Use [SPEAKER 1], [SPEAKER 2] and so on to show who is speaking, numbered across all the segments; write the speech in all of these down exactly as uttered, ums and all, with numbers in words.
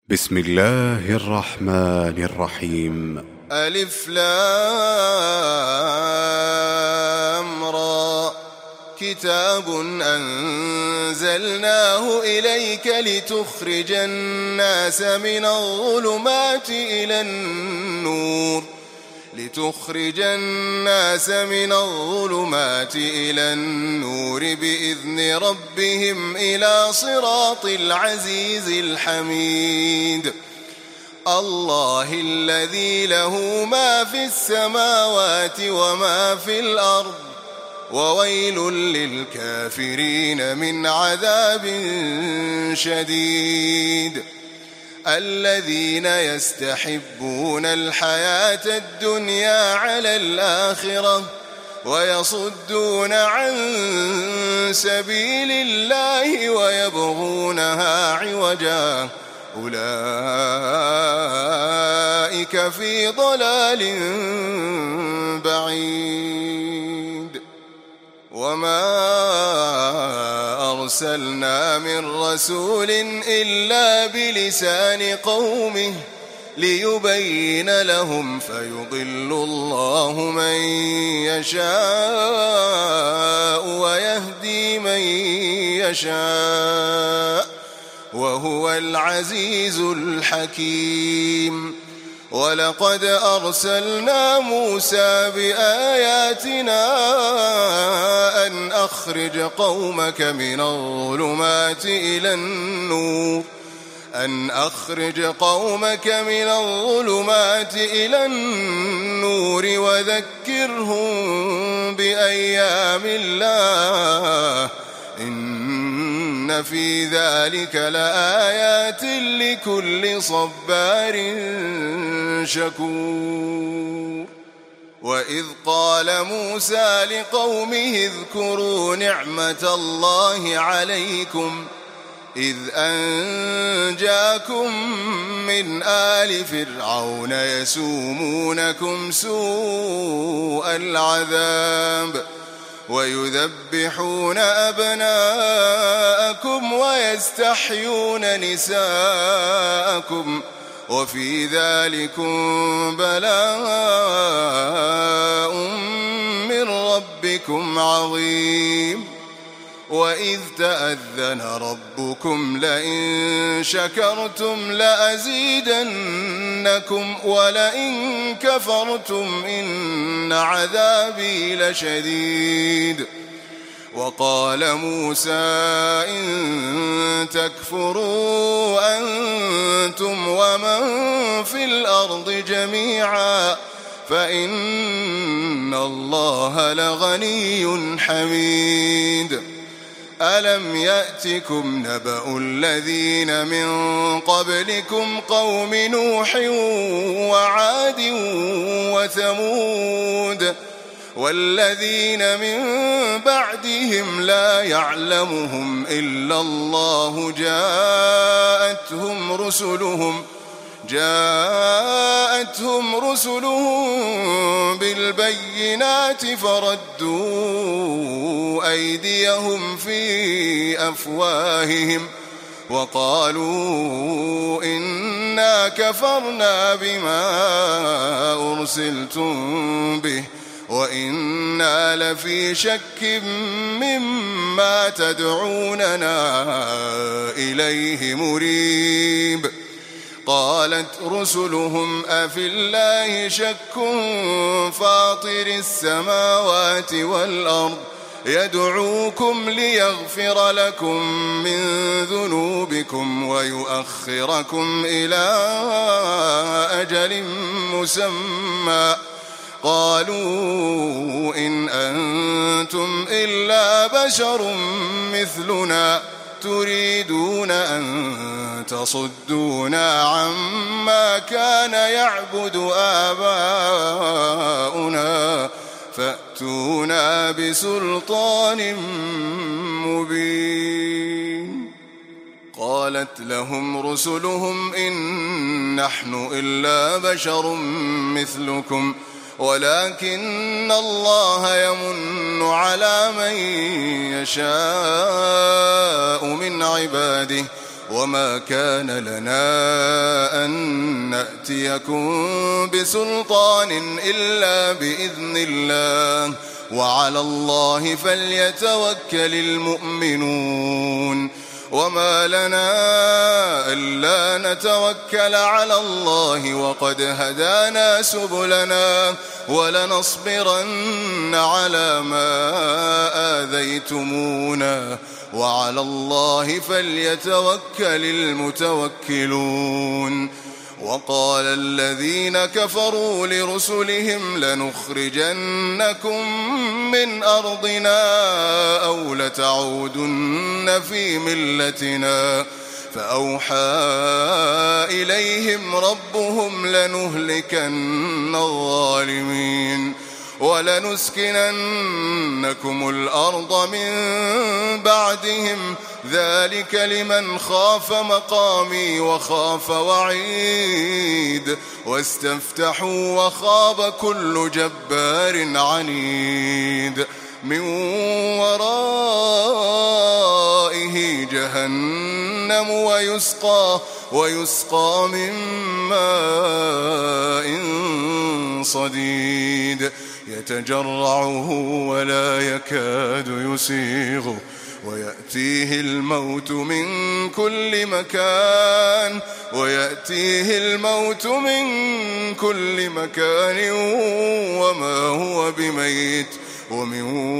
[SPEAKER 1] بسم الله الرحمن الرحيم.
[SPEAKER 2] ألف لام را كتاب أنزلناه إليك لتخرج الناس من الظلمات إلى النور لتخرج الناس من الظلمات إلى النور بإذن ربهم إلى صراط العزيز الحميد الله الذي له ما في السماوات وما في الأرض وويل للكافرين من عذاب شديد الذين يستحبون الحياة الدنيا على الآخرة ويصدون عن سبيل الله ويبغونها عوجا أولئك في ضلال بعيد وما أرسلنا من رسول إلا بلسان قومه ليبين لهم فيضل الله من يشاء ويهدي من يشاء وهو العزيز الحكيم ولقد أرسلنا موسى بآياتنا أن أخرج قومك من الظلمات إلى النور أن أخرج قومك من الظلمات إلى النور وذكرهم بأيام الله إن في ذلك لآيات لكل صبار شكور وإذ قال موسى لقومه اذكروا نعمة الله عليكم إذ أنجاكم من آل فرعون يسومونكم سوء العذاب ويذبحون أبناءكم ويستحيون نساءكم وفي ذلكم بلاء من ربكم عظيم وإذ تأذن ربكم لئن شكرتم لأزيدنكم ولئن كفرتم إن عذابي لشديد وقال موسى إن تكفروا أنتم ومن في الأرض جميعا فإن الله لغني حميد ألم يأتكم نبأ الذين من قبلكم قوم نوح وعاد وثمود والذين من بعدهم لا يعلمهم إلا الله جاءتهم رسلهم جاءتهم رسلهم بالبينات فردوا أيديهم في أفواههم وقالوا إنا كفرنا بما أرسلتم به وإنا لفي شك مما تدعوننا إليه مريب قالت رسلهم أفي الله شك فاطر السماوات والأرض يدعوكم ليغفر لكم من ذنوبكم ويؤخركم إلى أجل مسمى قالوا إن أنتم إلا بشر مثلنا تريدون أن تصدونا عما كان يعبد آباؤنا فأتونا بسلطان مبين قالت لهم رسلهم إن نحن إلا بشر مثلكم ولكن الله يمن على من يشاء من عباده وما كان لنا أن نأتيكم بسلطان إلا بإذن الله وعلى الله فليتوكل المؤمنون وما لنا ألا نتوكل على الله وقد هدانا سبلنا ولنصبرن على ما آذيتمونا وعلى الله فليتوكل المتوكلون وقال الذين كفروا لرسلهم لنخرجنكم من أرضنا أو لتعودن في ملتنا فأوحى إليهم ربهم لنهلكن الظالمين ولنسكننكم الأرض من بعدهم ذلك لمن خاف مقامي وخاف وعيد واستفتحوا وخاب كل جبار عنيد من ورائه جهنم ويسقى ويسقى من ماء صديد يتجرعه ولا يكاد يسيغه ويأتيه الموت من كل مكان ويأتيه الموت من كل مكان وما هو بميت ومن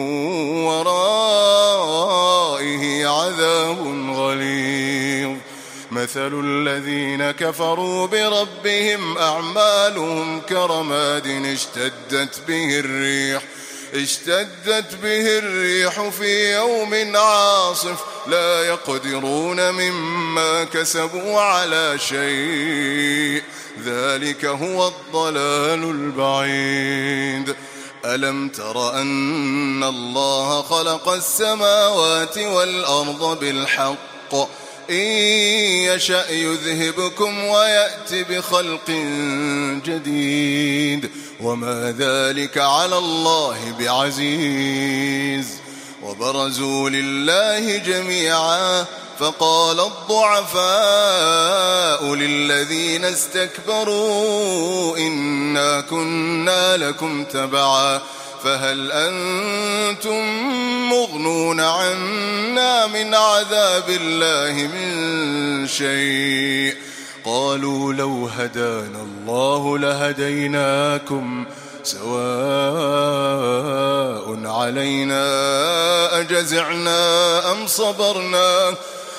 [SPEAKER 2] ورائه عذاب غليظ مثل الذين كفروا بربهم أعمالهم كرماد اشتدت به الريح اشتدت به الريح في يوم عاصف لا يقدرون مما كسبوا على شيء ذلك هو الضلال البعيد ألم تر أن الله خلق السماوات والأرض بالحق إن يشأ يذهبكم ويأت بخلق جديد وما ذلك على الله بعزيز وبرزوا لله جميعا فقال الضعفاء للذين استكبروا إنا كنا لكم تبعا فهل أنتم مغنون عنا من عذاب الله من شيء قالوا لو هدانا الله لهديناكم سواء علينا أجزعنا أم صبرنا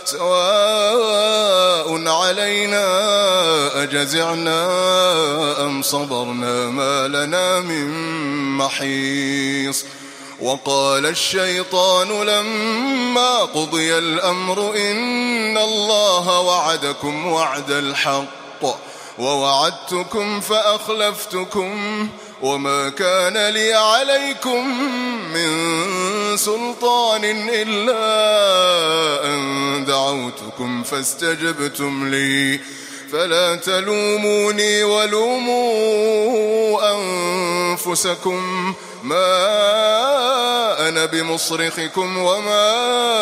[SPEAKER 2] سواء علينا أجزعنا أم صبرنا ما لنا من محيص وقال الشيطان لما قضي الأمر إن الله وعدكم وعد الحق ووعدتكم فأخلفتكم وما كان لي عليكم من سلطان إلا أن دعوتكم فاستجبتم لي فلا تلوموني ولوموا أنفسكم ما أنا بمصرخكم وما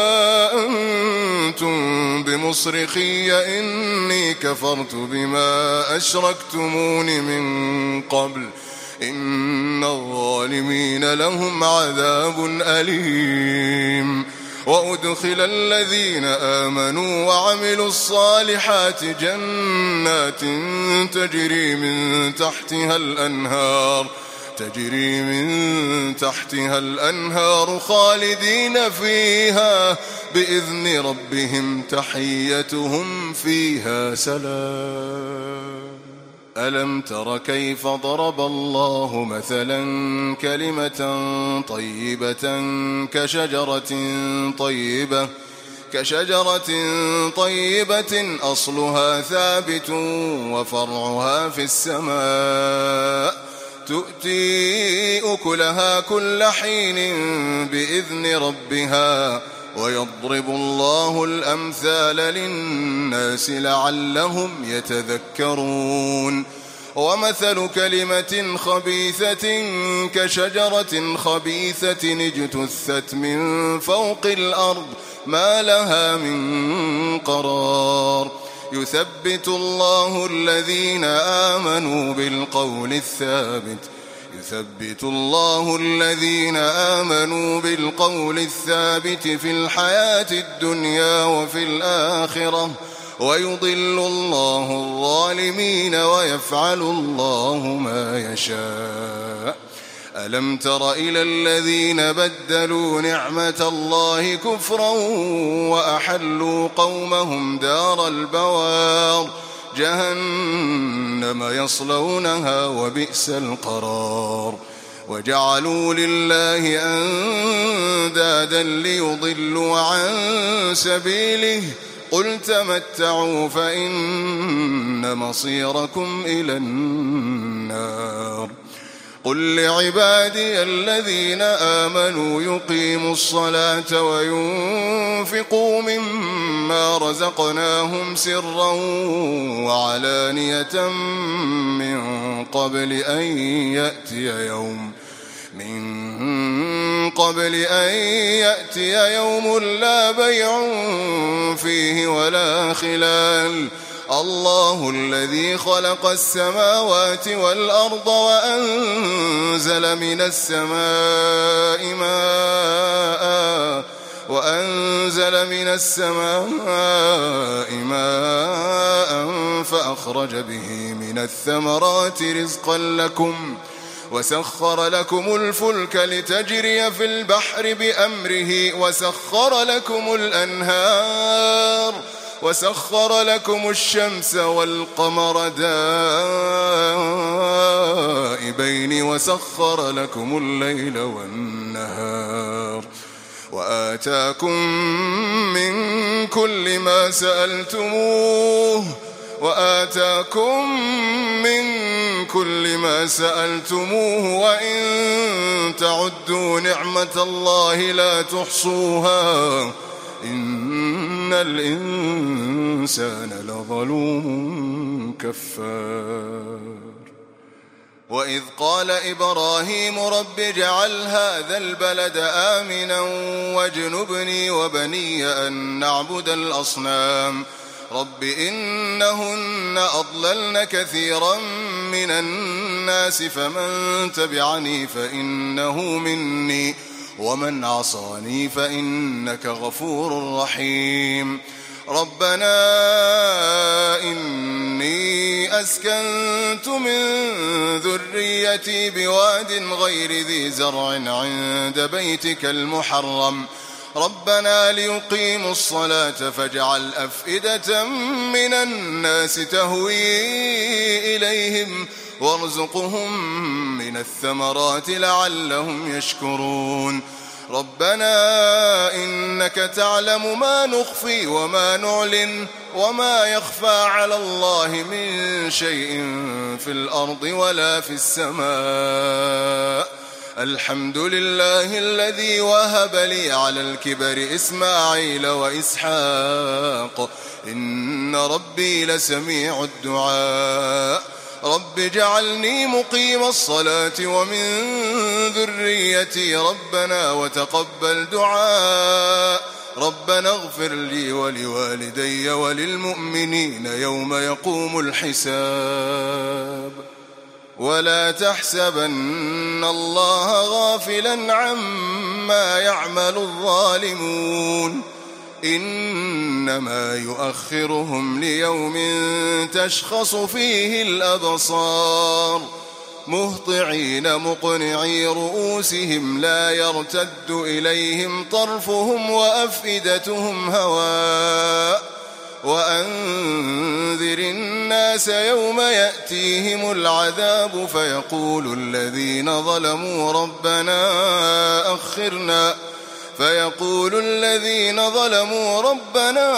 [SPEAKER 2] أنتم بمصرخي إني كفرت بما أشركتمون من قبل إن الظالمين لهم عذاب أليم وأدخل الذين آمنوا وعملوا الصالحات جنات تجري من تحتها الأنهار تجري من تحتها الأنهار خالدين فيها بإذن ربهم تحيتهم فيها سلام ألم تر كيف ضرب الله مثلا كلمة طيبة كشجرة طيبة كشجرة طيبة أصلها ثابت وفرعها في السماء تؤتي أكلها كل حين بإذن ربها ويضرب الله الأمثال للناس لعلهم يتذكرون ومثل كلمة خبيثة كشجرة خبيثة اجتثت من فوق الأرض ما لها من قرار يثبت الله الذين آمنوا بالقول الثابت يثبت الله الذين آمنوا بالقول الثابت في الحياة الدنيا وفي الآخرة ويضل الله الظالمين ويفعل الله ما يشاء. ألم تر إلى الذين بدلوا نعمة الله كفرا وأحلوا قومهم دار البوار جهنم يصلونها وبئس القرار وجعلوا لله أندادا ليضلوا عن سبيله قل تمتعوا فإن مصيركم إلى النار. قل لعبادي الذين آمنوا يقيموا الصلاة وينفقوا مما رزقناهم سرا وعلانية من قبل أن يأتي يوم من قبل أن يأتي يوم لا بيع فيه ولا خلال الله الذي خلق السماوات والأرض وأنزل من السماء ماء وأنزل من السماء ماء فأخرج به من الثمرات رزقا لكم وسخر لكم الفلك لتجري في البحر بأمره وسخر لكم الأنهار وسخر لكم الشمس والقمر دائبين وسخر لكم الليل والنهار وآتاكم من كل ما سألتموه وآتاكم من كل ما سألتموه وإن تعدوا نعمة الله لا تحصوها إن الإنسان لظلوم كفار. وإذ قال إبراهيم رب اجعل هذا البلد آمنا واجنبني وبني أن نعبد الأصنام رب إنهن أضللن كثيرا من الناس فمن تبعني فإنه مني ومن عصاني فإنك غفور رحيم. ربنا إني أسكنت من ذريتي بواد غير ذي زرع عند بيتك المحرم ربنا ليقيموا الصلاة فاجعل أفئدة من الناس تهوي إليهم وارزقهم من الثمرات لعلهم يشكرون. ربنا إنك تعلم ما نخفي وما نعلن وما يخفى على الله من شيء في الأرض ولا في السماء. الحمد لله الذي وهب لي على الكبر إسماعيل وإسحاق إن ربي لسميع الدعاء. رب اجعلني مقيم الصلاة ومن ذريتي ربنا وتقبل دعاء. ربنا اغفر لي ولوالدي وللمؤمنين يوم يقوم الحساب. ولا تحسبن الله غافلا عما يعمل الظالمون إنما يؤخرهم ليوم تشخص فيه الأبصار مهطعين مقنعي رؤوسهم لا يرتد إليهم طرفهم وأفئدتهم هواء. وأنذر الناس يوم يأتيهم العذاب فيقول الذين ظلموا ربنا أخرنا فيقول الذين ظلموا ربنا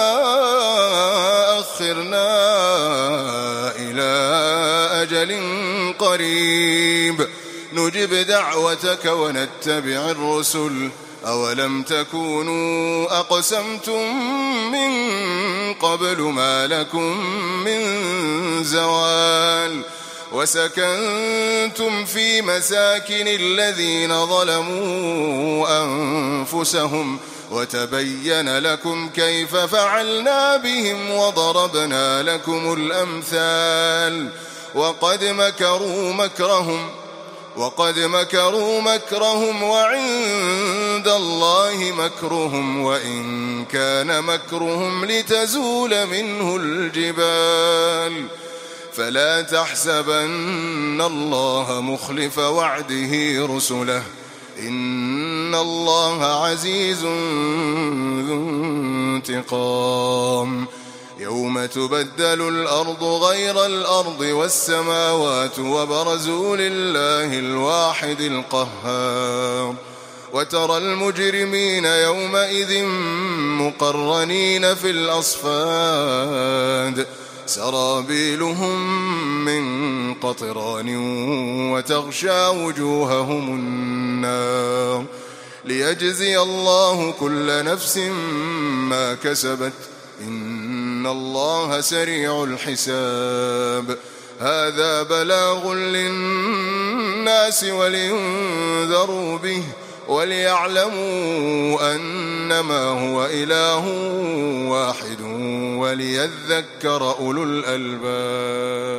[SPEAKER 2] أخرنا إلى أجل قريب نجب دعوتك ونتبع الرسل أولم تكونوا أقسمتم من قبل ما لكم من زوال. وسكنتم في مساكن الذين ظلموا أنفسهم وتبين لكم كيف فعلنا بهم وضربنا لكم الأمثال وقد مكروا مكرهم وقد مكروا مكرهم وعند الله مكرهم وإن كان مكرهم لتزول منه الجبال فلا تحسبن الله مخلف وعده رسله إن الله عزيز ذو انتقام يوم تبدل الأرض غير الأرض والسماوات وبرزوا لله الواحد القهار وترى المجرمين يومئذ مقرنين في الأصفاد سرابيلهم من قطران وتغشى وجوههم النار ليجزي الله كل نفس ما كسبت إن الله سريع الحساب هذا بلاغ للناس ولينذروا به وليعلموا أنما هو إله واحد وليذكر أولو الألباب.